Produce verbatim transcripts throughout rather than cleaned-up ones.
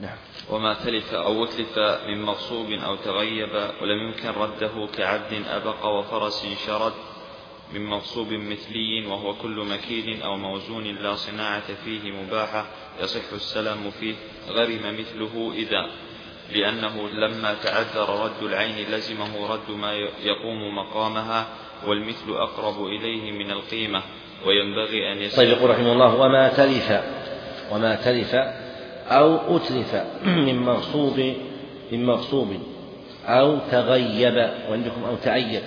نعم. وما تلف أو أتلف من مغصوب أو تغيب ولم يمكن رده كعبد أبق وفرس شرد من مغصوب مثلي وهو كل مكيل أو موزون لا صناعة فيه مباحة يصح السلام فيه غرم مثله إذا لأنه لما تعذر رد العين لزمه رد ما يقوم مقامها والمثل أقرب إليه من القيمة وينبغي أن يسير. طيب يقول رحمه الله وما تلف وما تلف أو أتلف من مغصوب من مغصوب أو تغيب وعندكم أو تعيب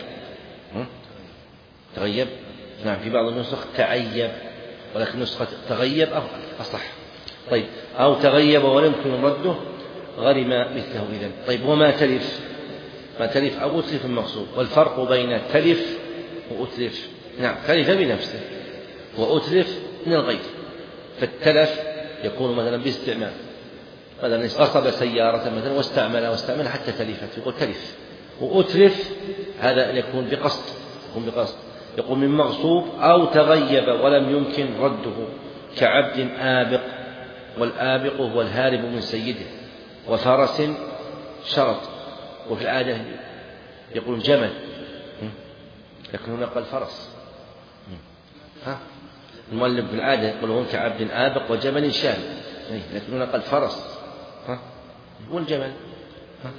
تغيب نعم في بعض النسخ تعيب ولكن نسخة تغيب أصح. طيب أو تغيب ولم يكن رده غرم مثله إذن. طيب وما تلف ما تلف أو أتلف المغصوب والفرق بين تلف وأتلف نعم تلف بنفسه وأتلف من الغير. فالتلف يكون مثلا باستعمال مثلا غصب سيارة مثلا واستعملها واستعملها حتى تلفت يقول تلف. وأتلف هذا يكون بقصد يكون بقصد يقول من مغصوب أو تغيب ولم يمكن رده كعبد آبق والآبق هو الهارب من سيده وفرس شرط. وفي العادة يقول جمل لكن هنا قال فرس. ها المؤلف في العادة يقول هون كعبد آبق وجمل شارب لكن هنا قال فرس ها والجمل ها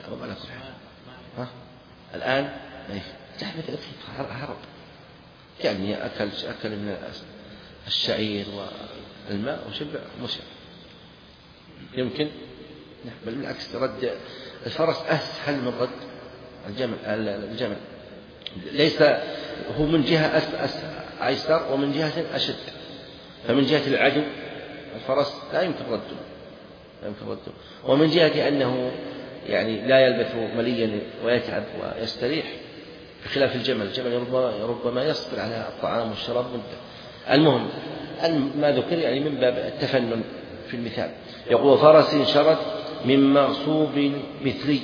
ها الآن هرب يعني أكل أكل من الشعير والماء وشبع مشع يمكن بل بالعكس رد الفرس أسهل من رد الجمل. الجمل ليس هو من جهة أيسر ومن جهة أشد. فمن جهة العدو الفرس لا يمكن رده لا يمكن رده ومن جهة أنه يعني لا يلبث مليا ويتعب ويستريح بخلاف الجمل. الجمل ربما يصبر على الطعام والشراب مدة. المهم ما ذكر يعني من باب التفنن في المثال. يقول فرس شرد من مغصوب مثلي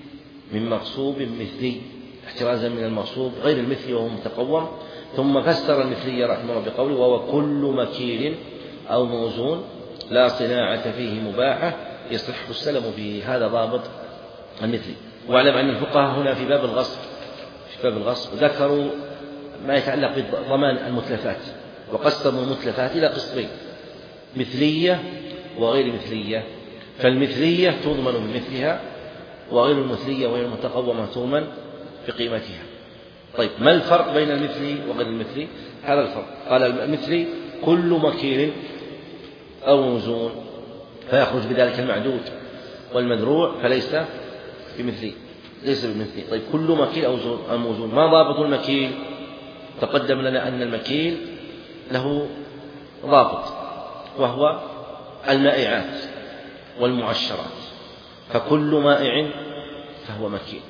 من مغصوب مثلي احترازا من المغصوب غير المثلي وهو متقوم. ثم فسر المثلي رحمه الله بقوله وهو كل مكيل أو موزون لا صناعة فيه مباحة يصح السلم به. هذا ضابط المثلي. واعلم أن الفقهاء هنا في باب الغصب في باب الغصب ذكروا ما يتعلق بضمان المتلفات وقسموا المتلفات إلى قسمين مثلية وغير مثلية. فالمثلية تضمن بمثلها وغير المثلية وهي المتقومة تضمن بقيمتها. طيب ما الفرق بين المثلي وغير المثلي؟ هذا الفرق. قال المثلي كل مكيل أو موزون فيخرج بذلك المعدود والمذروع فليس بمثلي ليس بمثلي. طيب كل مكيل أو موزون ما ضابط المكيل؟ تقدم لنا أن المكيل له ضابط وهو المائعات والمعشرات. فكل مائع فهو مكيل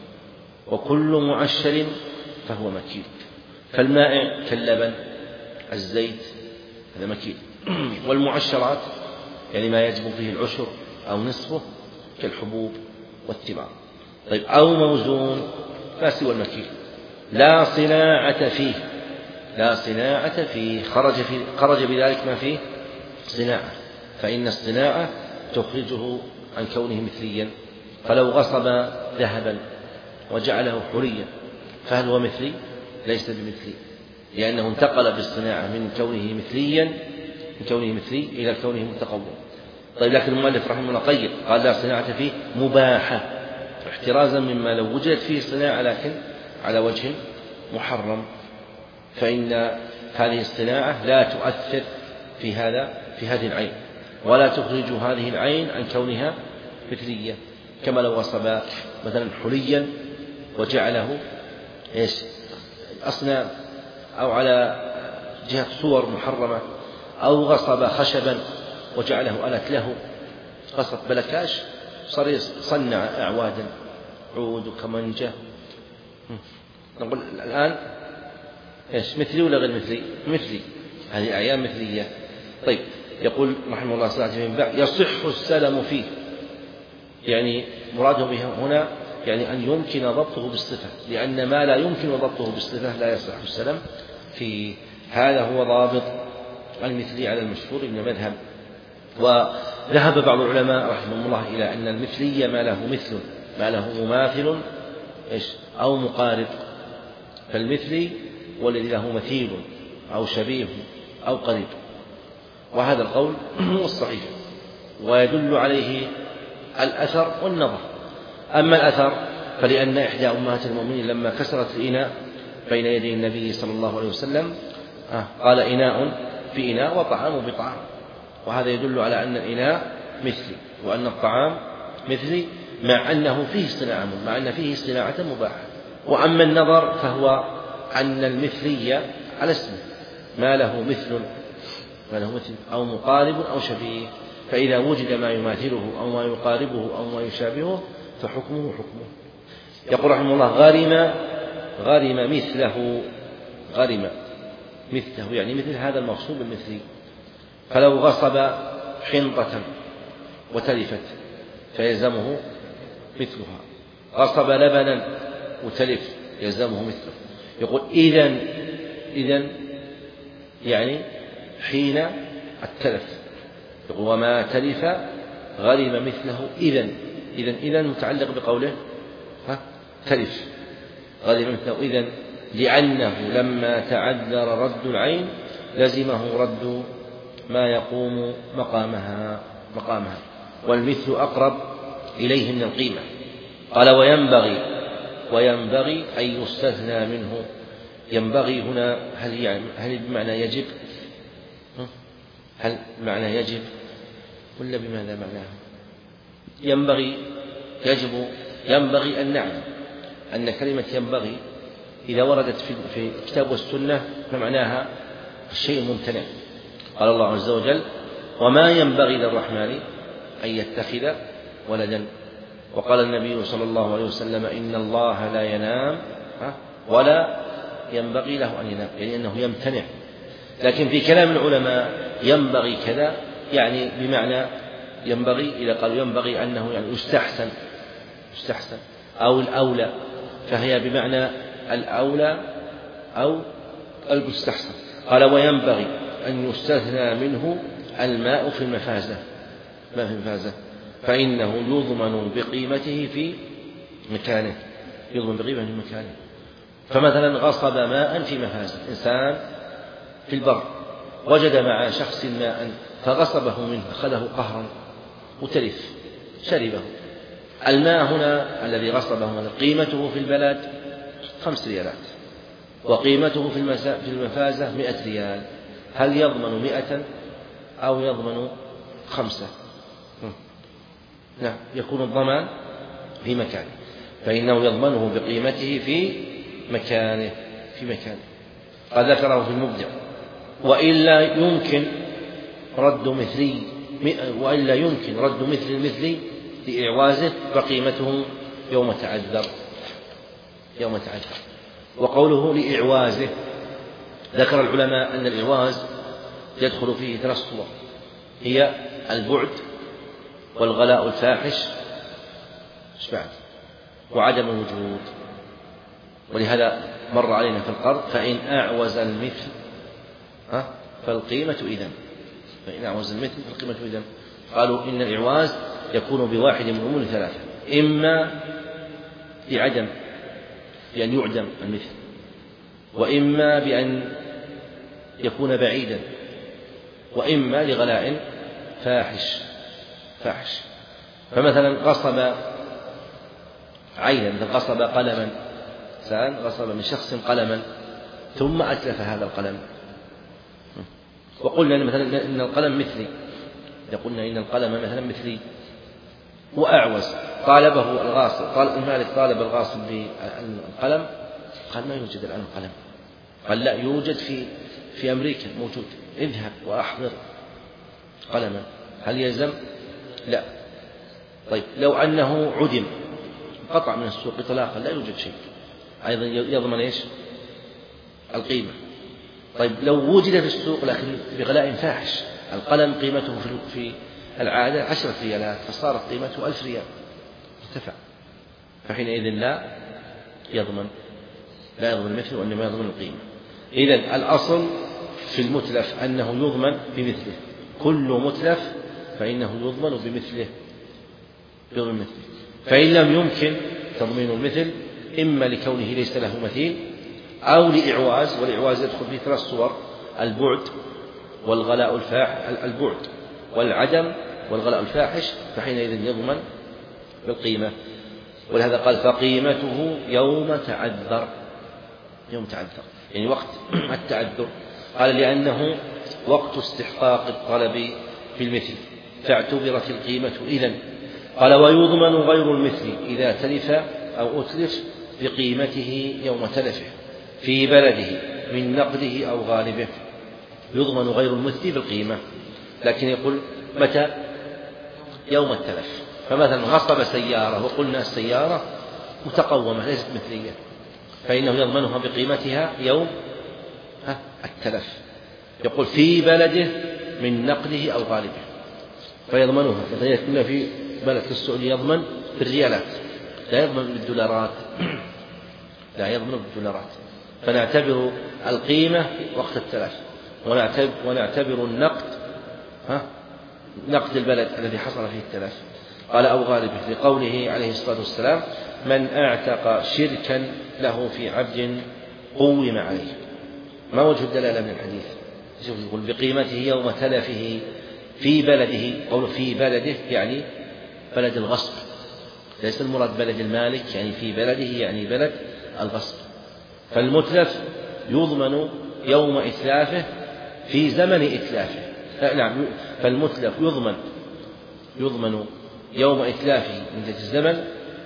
وكل معشر فهو مكيل. فالمائع كاللبن الزيت هذا مكيل والمعشرات يعني ما يجب فيه العشر أو نصفه كالحبوب والثمار. طيب أو موزون ما سوى المكيل لا صناعة فيه لا صناعة فيه خرج, في خرج بذلك ما فيه صناعة. فإن الصناعة تخرجه عن كونه مثليا. فلو غصب ذهبا وجعله حريا فهل هو مثلي؟ ليس بمثلي لأنه انتقل بالصناعة من كونه مثليا من كونه مثلي إلى كونه متقوم. طيب لكن المؤلف رحمه الله قيد قال لا صناعة فيه مباحة احترازا مما لو وجدت فيه صناعة لكن على وجه محرم فإن هذه الصناعة لا تؤثر في هذا في هذه العين ولا تخرج هذه العين عن كونها مثلية. كما لو غصب مثلا حليا وجعله ايش أصنام أو على جهة صور محرمة أو غصب خشبا وجعله آلة له غصب بلكاش صار يصنع أعوادا عود وكمنجة. نقول الآن ايش مثلي ولا غير مثلي؟ مثلي هذه أعيان مثلية. طيب يقول رحمه الله تعالى من بعد يصح السلم فيه يعني مراده به هنا يعني أن يمكن ضبطه بالصفة لأن ما لا يمكن ضبطه بالصفة لا يصح السلم فيه. هذا هو ضابط المثلي على المشهور من المذهب وذهب بعض العلماء رحمهم الله إلى أن المثلي ما له مثل ما له مماثل إيش أو مقارب، فالمثلي والذي له مثيل أو شبيه أو قريب، وهذا القول هو الصحيح ويدل عليه الأثر والنظر. أما الأثر فلأن إحدى أمهات المؤمنين لما كسرت الإناء بين يدي النبي صلى الله عليه وسلم قال إناء بإناء وطعام بطعام، وهذا يدل على أن الإناء مثلي وأن الطعام مثلي، مع أنه فيه اصطناعة مع أن فيه اصطناعة مباحة. وأما النظر فهو أن المثلي على اسمه ما له مثل ما له مثل أو مقارب أو شبيه، فإذا وجد ما يماثله أو ما يقاربه أو ما يشابهه فحكمه حكمه. يقول رحمه الله غرم غرم مثله غرم مثله يعني مثل هذا المغصوب المثلي، فلو غصب حنطة وتلفت فيلزمه مثلها، غصب لبنا وتلف يلزمه مثله. يقول إذن إذن يعني حين التلف، يقول وما تلف غرم مثله إذن إذن إذن متعلق بقوله ها تلف غرم مثله إذن، لأنه لما تعذر رد العين لزمه رد ما يقوم مقامها مقامها والمثل أقرب إليه من القيمة. قال وينبغي وينبغي أن يستثنى منه. ينبغي هنا هل يعني هل بمعنى يجب؟ هل معنى يجب ولا بماذا معناه؟ ينبغي يجب ينبغي أن نعلم أن كلمة ينبغي إذا وردت في الكتاب والسنة فمعناها الشيء الممتنع. قال الله عز وجل وما ينبغي للرحمن أن يتخذ ولدا، وقال النبي صلى الله عليه وسلم إن الله لا ينام ولا ينبغي له أن ينام، يعني أنه يمتنع. لكن في كلام العلماء ينبغي كذا يعني بمعنى ينبغي إذا قالوا ينبغي أنه يعني يستحسن يستحسن أو الأولى، فهي بمعنى الأولى أو المستحسن. قال وينبغي أن يستثنى منه الماء في المفازة ما في المفازة فإنه يضمن بقيمته في مكانه يضمن بقيمته في مكانه. فمثلا غصب ماء في مفازة، إنسان في البر وجد مع شخص ماء فغصبه منه أخذه قهرا وتلف شربه. الماء هنا الذي غصبه قيمته في البلد خمس ريالات وقيمته في المفازة مئة ريال، هل يضمن مئة أو يضمن خمسة؟ نعم يكون الضمان في مكانه، فإنه يضمنه بقيمته في مكانه في مكانه قد ذكره في المبدع. وإلا يمكن رد مثلي وإلا يمكن رد مثل المثلي لإعوازه فقيمته يوم تعذر يوم تعذر. وقوله لإعوازه ذكر العلماء أن الإعواز يدخل فيه ثلاث صور، هي البعد والغلاء الفاحش وعدم الوجود. ولهذا مر علينا في القرض فإن أعوز المثل فالقيمة إذن فإن أعوز المثل فالقيمة إذن. قالوا إن الإعواز يكون بواحد من أمور ثلاثة، إما بعدم بأن يعدم المثل، وإما بأن يكون بعيدا، وإما لغلاء فاحش فاحش فمثلا غصب عينا، مثل غصب قلما، إنسان غصب من شخص قلما ثم أتلف هذا القلم، وقلنا مثلا إن القلم مثلي، قلنا إن القلم مثلا مثلي وأعوز، طالبه الغاصب قال المالك طالب الغاصب بالقلم قال ما يوجد الآن القلم، قال لا يوجد في في أمريكا موجود، اذهب وأحضر قلما، هل يلزم؟ لا. طيب لو أنه عدم قطع من السوق إطلاقا لا يوجد شيء أيضا يضمن إيش؟ القيمة. طيب لو وجد في السوق لكن بغلاء فاحش، القلم قيمته في العادة عشرة ريالات فصارت قيمته ألف ريال ارتفع، فحينئذ لا يضمن لا يضمن المثل وإنما يضمن القيمة. إذن الأصل في المتلف أنه يضمن بمثله، كل متلف فإنه يضمن بمثله بمثله فإن لم يمكن تضمين المثل إما لكونه ليس له مثيل أو لإعواز، والإعواز يدخل في ثلاث صور: البعد والغلاء الفاحش، البعد والعدم والغلاء الفاحش، فحينئذ يضمن بالقيمة. ولهذا قال فقيمته يوم تعذر، يوم تعذر يعني وقت التعذر. قال لأنه وقت استحقاق الطلب في المثل فاعتبرت القيمة إذن. قال ويضمن غير المثل إذا تلف أو أتلف بقيمته يوم تلفه في بلده من نقده أو غالبه. يضمن غير المثل بالقيمة، لكن يقول متى؟ يوم التلف. فمثلا غصب سيارة وقلنا السيارة متقومة ليست مثلية، فإنه يضمنها بقيمتها يوم التلف. يقول في بلده من نقده أو غالبه فيضمنها. مثلا يكون في بلد السعودية يضمن بالريالات، لا يضمن بالدولارات لا يضمن بالدولارات. فنعتبر القيمة وقت التلف، ونعتبر, ونعتبر النقد ها نقد البلد الذي حصل فيه التلف. قال أو غالبه لقوله عليه الصلاة والسلام من أعتق شركا له في عبد قوم عليه. ما وجه الدلالة من الحديث؟ يقول بقيمته يوم تلفه في بلده. قول في بلده يعني بلد الغصب، ليس المراد بلد المالك، يعني في بلده يعني بلد الغصب. فالمتلف يضمن يوم إتلافه في زمن إتلافه. نعم، فالمتلف يضمن يضمن يوم إتلافه من ذات الزمن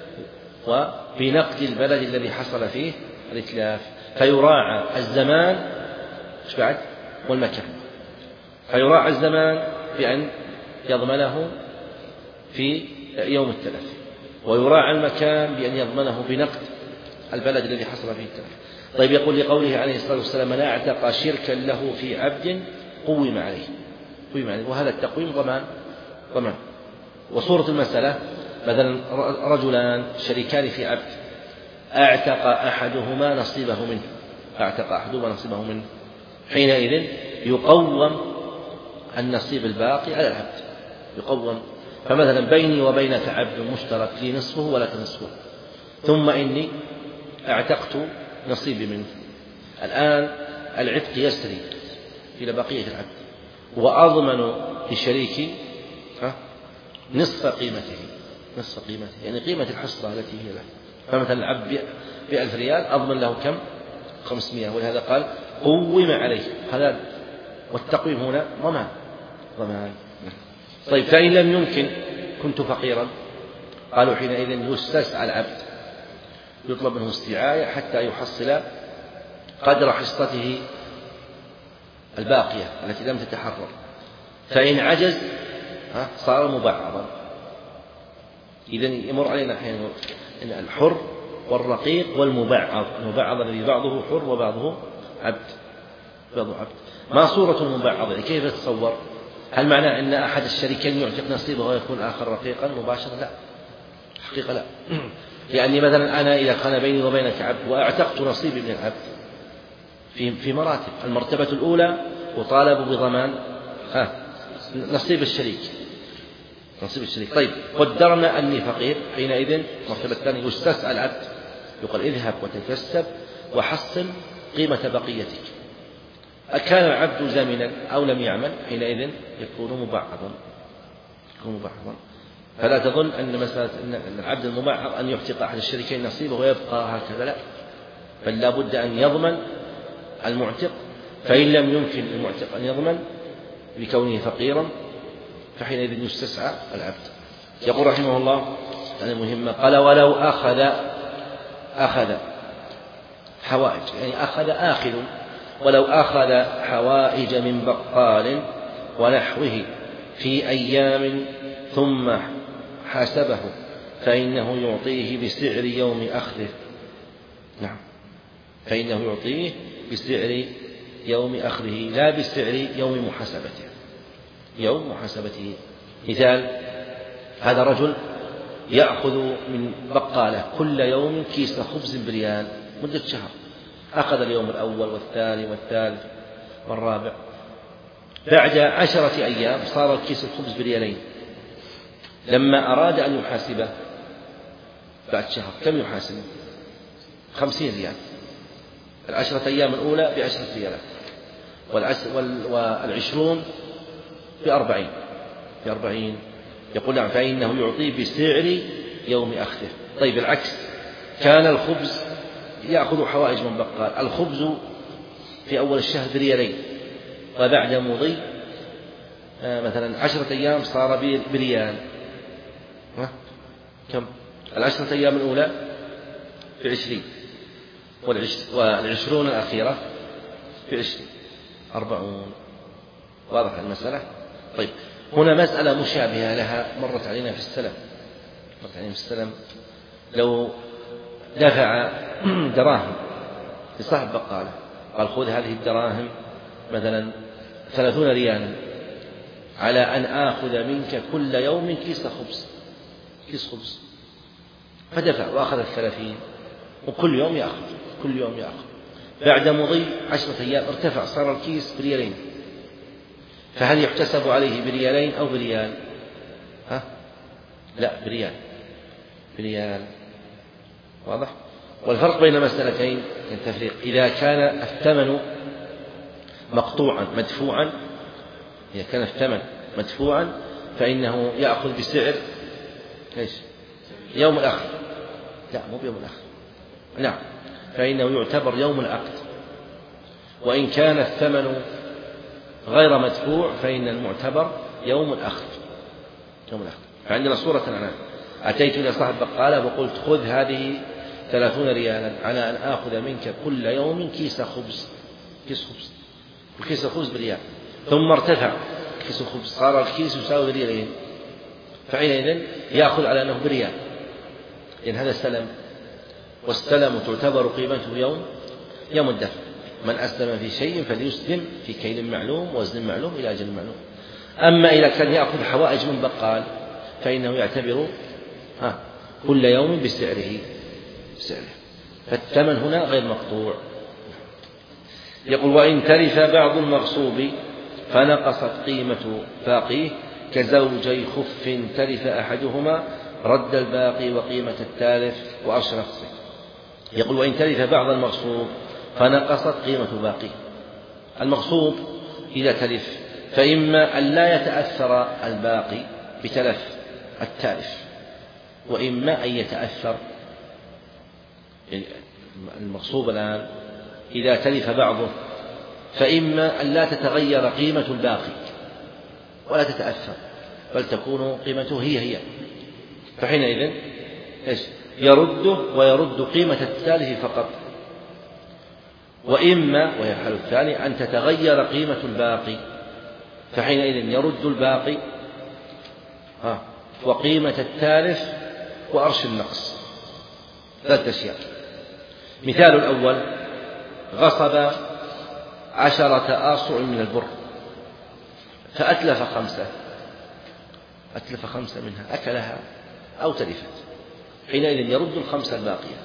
وبنقد البلد الذي حصل فيه الإتلاف. فيراعى الزمان إيش بعد والمكان. فيراعى الزمان بأن يضمنه في يوم التلف، ويراعى المكان بأن يضمنه بنقد البلد الذي حصل فيه التلف. طيب يقول لقوله عليه الصلاة والسلام من اعتق شركا له في عبد قوم عليه، قوم عليه، وهذا التقويم ضمان ضمان. وصورة المسألة مثلا رجلان شريكان في عبد اعتق أحدهما نصيبه منه اعتق أحدهما نصيبه منه حينئذ يقوم النصيب الباقي على العبد، يقوم. فمثلا بيني وبينك عبد مشترك لي نصفه ولك نصفه، ثم إني اعتقت نصيبي منه. الآن العتق يسري إلى بقية العبد، وأضمن لشريكي نصف قيمته نصف قيمته يعني قيمة الحصة التي هي له. فمثلا العبد بألف ريال أضمن له كم؟ خمسمائة. ولهذا قال قوم عليه. هذا والتقويم هنا ضمان ضمان. طيب فإن لم يمكن كنت فقيرا، قالوا حينئذ يستسعى العبد، يطلب منه استعاية حتى يحصل قدر حصته الباقية التي لم تتحرر. فإن عجز صار مبعضا. إذن يمر علينا حين الحر والرقيق والمبعض. المبعض الذي بعضه حر وبعضه عبد بعضه عبد. ما صورة المبعض؟ يعني كيف تتصور؟ هل معناه أن أحد الشريكين يعتق نصيبه ويكون آخر رقيقا مباشرة؟ لا، حقيقة لا. يعني مثلا أنا إذا كان بيني وبينك عبد وأعتقت نصيبي من العبد في في مراتب. المرتبة الأولى أطالب بضمان ها نصيب الشريك نصيب الشريك. طيب قدرنا أني فقير، حينئذ المرتبة الثانية يستسعى العبد، يقول اذهب وتكسب وحصل قيمة بقيتك. أكان العبد زامنا أو لم يعمل حينئذ يكون مبعضا يكون مبعضا. فلا تظن أن مسألة أن العبد المبعض أن يعتق أحد الشريكين نصيبه ويبقى هكذا، لا، بل لا بد أن يضمن المعتق. فإن لم يمكن المعتق أن يضمن بكونه فقيرا فحينئذ يستسعى العبد. يقول رحمه الله هذه مهمة، قال ولو أخذ أخذ حوائج، يعني أخذ آخذ، ولو أخذ حوائج من بقال ونحوه في أيام ثم حاسبه فإنه يعطيه بسعر يوم أخذه. نعم، فإنه يعطيه بسعر يوم أخذه لا بسعر يوم محاسبته يوم محاسبته. مثال: هذا رجل يأخذ من بقالة كل يوم كيس خبز بريال مدة شهر، أخذ اليوم الأول والثاني والثالث والرابع، بعد عشرة أيام صار كيس الخبز بريالين. لما أراد أن يحاسبه بعد شهر كم يحاسب؟ خمسين ريال. العشرة أيام الأولى بعشرة ريالات، والعشرون بأربعين بأربعين يقول نعم فإنه يعطيه بسعر يوم أخذه. طيب العكس، كان الخبز يأخذ حوائج من بقال، الخبز في أول الشهر بريالين، وبعد مضي مثلا عشرة أيام صار بريال. كم؟ العشرة أيام الأولى بعشرين، والعشرون الأخيرة بعشرين، أربعون. واضح المسألة؟ طيب هنا مسألة مشابهة لها مرت علينا في السلم مرت علينا في السلم لو دفع دراهم لصاحب بقالة، قال خذ هذه الدراهم مثلا ثلاثون ريالا على أن آخذ منك كل يوم كيس خبز كيس خبز فدفع وأخذ الثلاثين، وكل يوم يأخذ كل يوم يأخذ بعد مضي عشرة أيام ارتفع صار الكيس بريالين، فهل يحتسب عليه بريالين أو بريال؟ ها؟ لا، بريال بريال. واضح؟ والفرق بين المسألتين التفريق إذا كان الثمن مقطوعا مدفوعا، إذا كان الثمن مدفوعا فإنه يأخذ بسعر إيش؟ يوم الأخذ. لا، مو بيوم الأخذ، نعم، فإنه يعتبر يوم العقد. وإن كان الثمن غير مدفوع فإن المعتبر يوم الأخذ يوم الأخذ. فعندنا صورة الآن، أتيت إلى صاحب بقالة وقلت خذ هذه ثلاثون ريالا على أن آخذ منك كل يوم كيس خبز كيس خبز وكيس الخبز بريال، ثم ارتفع كيس الخبز صار الكيس يساوي ريالين، فحينئذ يأخذ على أنه بريال، لأن هذا سلم، والسلم تعتبر قيمته يوم يوم الدفع. من أسلم في شيء فليسلم في كيل معلوم وزن معلوم إلى أجل معلوم. أما إذا كان يأخذ حوائج من بقال فإنه يعتبر ها كل يوم بسعره بسعره فالثمن هنا غير مقطوع. يقول وإن تلف بعض المغصوب فنقصت قيمة باقيه كزوجي خف تلف أحدهما رد الباقي وقيمة التالف وأرش نقصه. يقول وإن تلف بعض المغصوب فنقصت قيمة باقيه. المغصوب إذا تلف فإما أن لا يتأثر الباقي بتلف التالف، وإما أن يتأثر. المغصوب الآن إذا تلف بعضه فإما أن لا تتغير قيمة الباقي ولا تتأثر، بل تكون قيمته هي هي، فحينئذ يرده ويرد قيمة التالف فقط. وإما وهي الحال الثاني أن تتغير قيمة الباقي، فحينئذ يرد الباقي ها وقيمة التالف وأرش النقص. ثلاثة أشياء. مثال الأول غصب عشرة آصع من البر فأتلف خمسة أتلف خمسة منها أكلها أو تلفت، حينئذ يرد الخمسة الباقية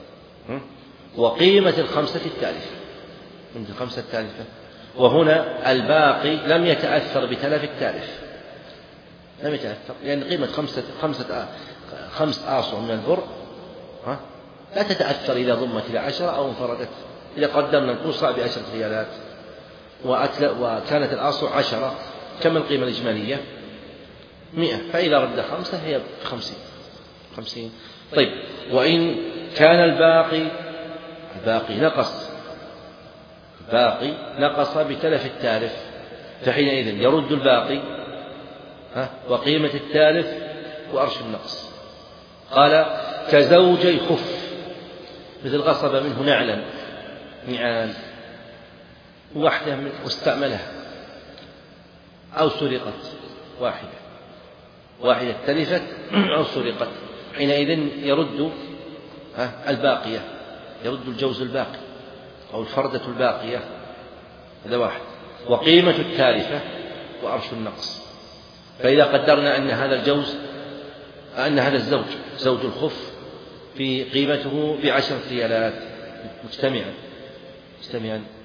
وقيمة الخمسة التالفة من الخمسة التالفة. وهنا الباقي لم يتأثر بتلف التالف، لم يتأثر، لأن قيمة خمسة خمسة خمس آصع من البر ها لا تتأثر إذا ضمت إلى عشرة أو انفردت. إذا قدرنا القصة بعشرة ريالات وكانت الآصع عشرة، كم القيمة الإجمالية؟ مئة، فإذا رد خمسة هي خمسين خمسين. طيب وإن كان الباقي الباقي نقص الباقي نقص بتلف التالف، فحينئذ يرد الباقي ها وقيمة التالف وأرش النقص. قال كزوجي خف، مثل غصب منه نعلا نعال واحدة من واستعملها، أو سرقت واحدة واحدة تلفت أو سرقت، حينئذ يرد الباقية، يرد الجوز الباقي أو الفردة الباقية، هذا واحد، وقيمة التالفة وأرش النقص. فإذا قدرنا أن هذا الجوز أن هذا الزوج زوج الخف في قيمته بعشرة ريالات مجتمعا مجتمعا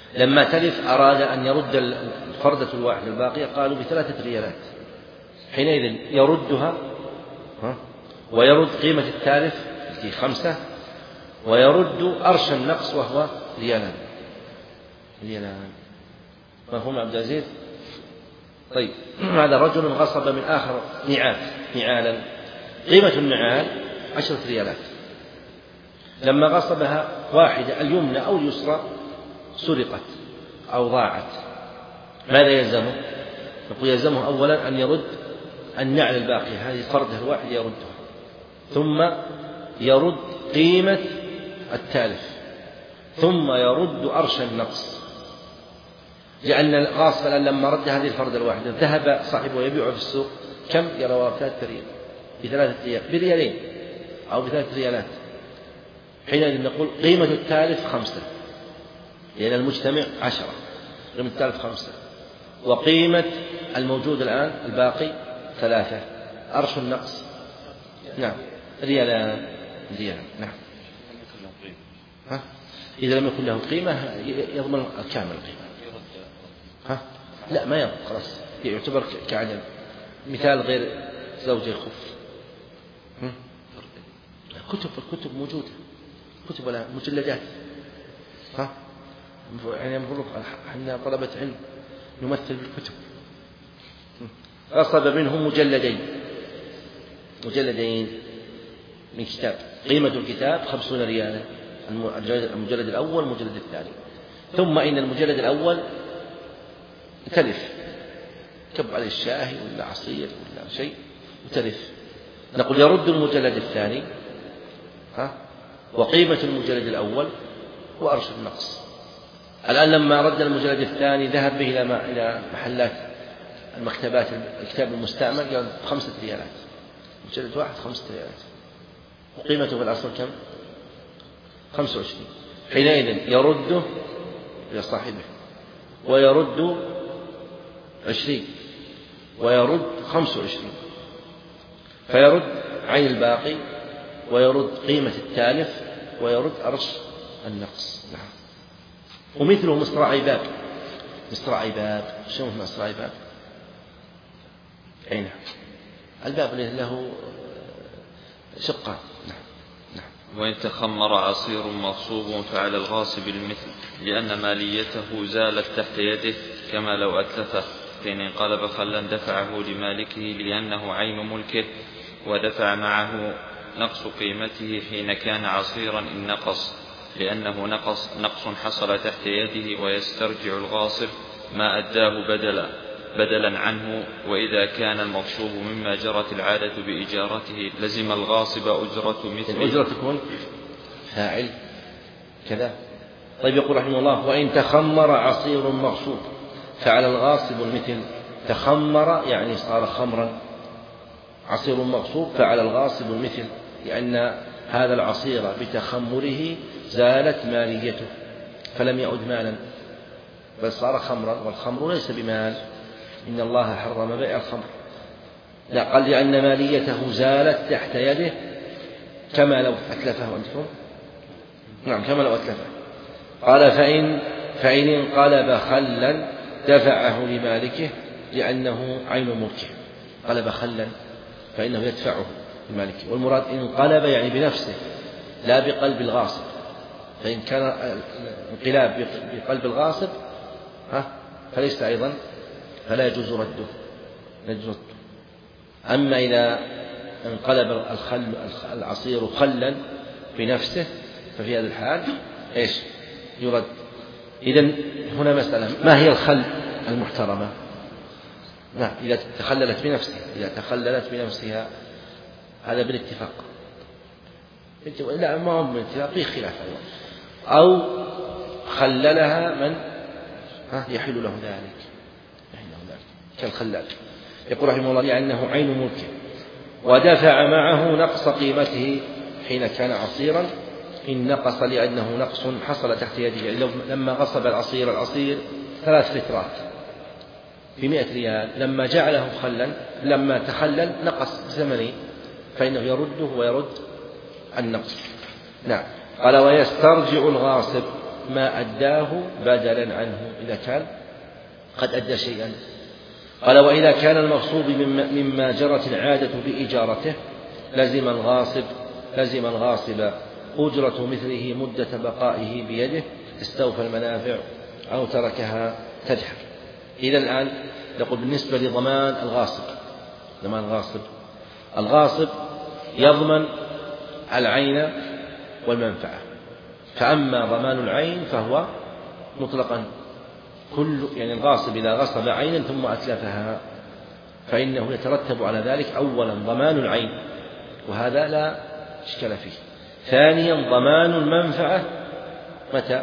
لما تلف أراد أن يرد الفردة الواحدة الباقية قالوا بثلاثة ريالات، حينئذ يردها ويرد قيمة التالف التي خمسة، ويرد أرش النقص وهو ريالان. ريالان مفهوم عبد العزيز؟ طيب، هذا رجل غصب من آخر نعال نعالا، قيمة النعال عشرة ريالات، لما غصبها واحدة اليمنى أو اليسرى سرقت أو ضاعت، ماذا يلزمه؟ نقول يلزمه أولا أن يرد النعل الباقية، هذه الفردة الواحدة يردها، ثم يرد قيمة التالف، ثم يرد أرش النقص، لأن الغاصب الآن لما رد هذه الفردة الواحدة ذهب صاحبه يبيعه في السوق كم؟ يروى بثلاثة ريال، بثلاثة ريال بريالين أو بثلاثة ريالات، حينئذ نقول قيمة التالف خمسة، لأن المجتمع عشرة، قيمة التالف خمسة، وقيمة الموجود الآن الباقي ثلاثة، أرش النقص نعم ريالان ريالان نعم. ها؟ إذا لم يكن له قيمة يضمن كامل القيمة. ها؟ لا ما يضمن، خلاص يعتبر كعدم. مثال غير زوجي الخف، كتب الكتب موجودة، كتب ولا مجلدات. ها؟ يعني المفروض احنا طلبة علم نمثل بالكتب. غصب منهم مجلدين مجلدين من كتاب، قيمة الكتاب خمسون ريالا، المجلد الأول والمجلد الثاني، ثم إن المجلد الأول تلف، كب عليه الشاهي ولا عصير ولا شيء وتلف، نقول يرد المجلد الثاني ها وقيمة المجلد الأول وأرش النقص. الآن لما رد المجلد الثاني ذهب به إلى محلات المكتبات الكتاب المستعمل قال خمسة ريالات، مجلد واحد خمسة ريالات، وقيمته في الأصل كم؟ خمسة وعشرين. حينئذ يرده إلى صاحبه ويرد عشرين ويرد خمسة وعشرين، فيرد عين الباقي ويرد قيمة التالف ويرد أرش النقص. نعم. ومثله مصراعي باب، مصراعي باب شنو مصراعي باب؟ أي نعم، الباب له شقان. نعم. نعم. وإن تخمر عصير مغصوب فعلى الغاصب المثل، لأن ماليته زالت تحت يده كما لو أتلفه، فإن انقلب خلا دفعه لمالكه لأنه عين ملكه، ودفع معه نقص قيمته حين كان عصيرا إن نقص، لأنه نقص نقص حصل تحت يده، ويسترجع الغاصب ما أداه بدلا بدلا عنه. وإذا كان المغصوب مما جرت العادة بإجارته لزم الغاصب أجرة مثله. الأجرة تكون فاعل كذا. طيب يقول رحمه الله: وإن تخمر عصير مغصوب فعلى الغاصب المثل. تخمر يعني صار خمرا، عصير مغصوب فعلى الغاصب المثل، لأن هذا العصير بتخمره زالت ماليته فلم يعد مالا بل صار خمرا، والخمر ليس بمال، إن الله حرم بيع الخمر. لا، قال لأن ماليته زالت تحت يده كما لو أتلفه. أنتم نعم كما لو أتلفه. قال فإن فإن انقلب خلا دفعه لمالكه لأنه عين ملكه. قلب خلا فإنه يدفعه لمالكه، والمراد انقلب يعني بنفسه لا بقلب الغاصب، فإن كان انقلاب بقلب الغاصب ها فليس أيضا فلا يجوز رده. يجوز. أما إذا انقلب الخل العصير خلا بنفسه ففي هذا الحال إيش يرد. إذن هنا مسألة: ما هي الخل المحترمة؟ نعم، إذا تخللت بنفسها إذا تخللت بنفسها هذا بالاتفاق. لا، ما هو بالاتفاق، فيه خلاف أيضا. أو خللها من ها يحل له ذلك، يحل له ذلك كالخلال. يقول رحمه الله: لأنه عين ملكه، ودفع معه نقص قيمته حين كان عصيرا إن نقص، لأنه نقص حصل تحت يده. يعني لو لما غصب العصير العصير ثلاث لترات بمئة ريال، لما جعله خلا لما تخلل نقص ثمنه، فإنه يرده ويرد النقص. نعم. قال: ويسترجع الغاصب ما أداه بدلا عنه إذا كان قد أدى شيئا. قال وإذا كان المغصوب مما جرت العادة بإجارته لزم الغاصب لزم الغاصب أجرة مثله مدة بقائه بيده استوفى المنافع أو تركها تدحر. إذا الآن نقول بالنسبة لضمان الغاصب ضمان الغاصب الغاصب يضمن العين والمنفعة. فأما ضمان العين فهو مطلقا كل يعني الغاصب إذا غصب عينا ثم أتلفها فإنه يترتب على ذلك أولا ضمان العين وهذا لا إشكال فيه. ثانيا ضمان المنفعة متى؟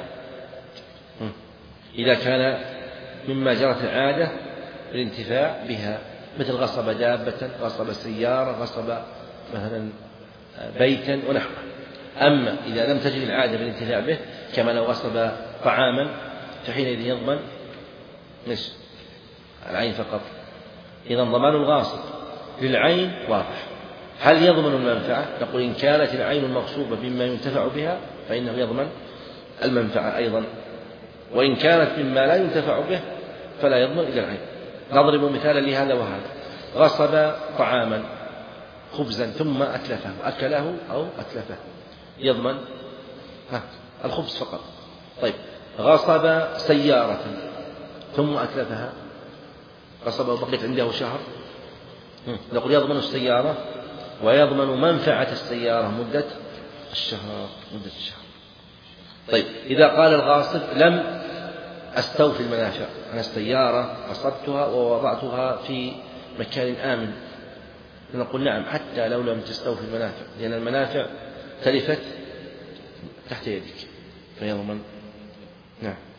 إذا كان مما جرت العادة بالانتفاع بها مثل غصب دابة غصب سيارة غصب مثلا بيتا ونحوه. أما إذا لم تجد العادة بالانتفاع به كما لو غصب طعاما فحينئذ يضمن مش العين فقط. إذا ضمان الغاصب للعين واضح. هل يضمن المنفعة؟ نقول إن كانت العين المغصوبة بما ينتفع بها فإنه يضمن المنفعة أيضا، وإن كانت مما لا ينتفع به فلا يضمن إلا العين. نضرب مثالا لهذا وهذا. غصب طعاما خبزا ثم أتلفه أكله أو أتلفه يضمن ها الخبز فقط. طيب غصب سيارة ثم أتلفها غصب وبقيت عنده شهر نقول يضمن السيارة ويضمن منفعة السيارة مدة الشهر مدة الشهر. طيب إذا قال الغاصب لم أستوفي المنافع أنا السيارة غصبتها ووضعتها في مكان آمن نقول نعم حتى لو لم تستوفي المنافع لأن المنافع تلفت تحت يدك فيضمن. نعم.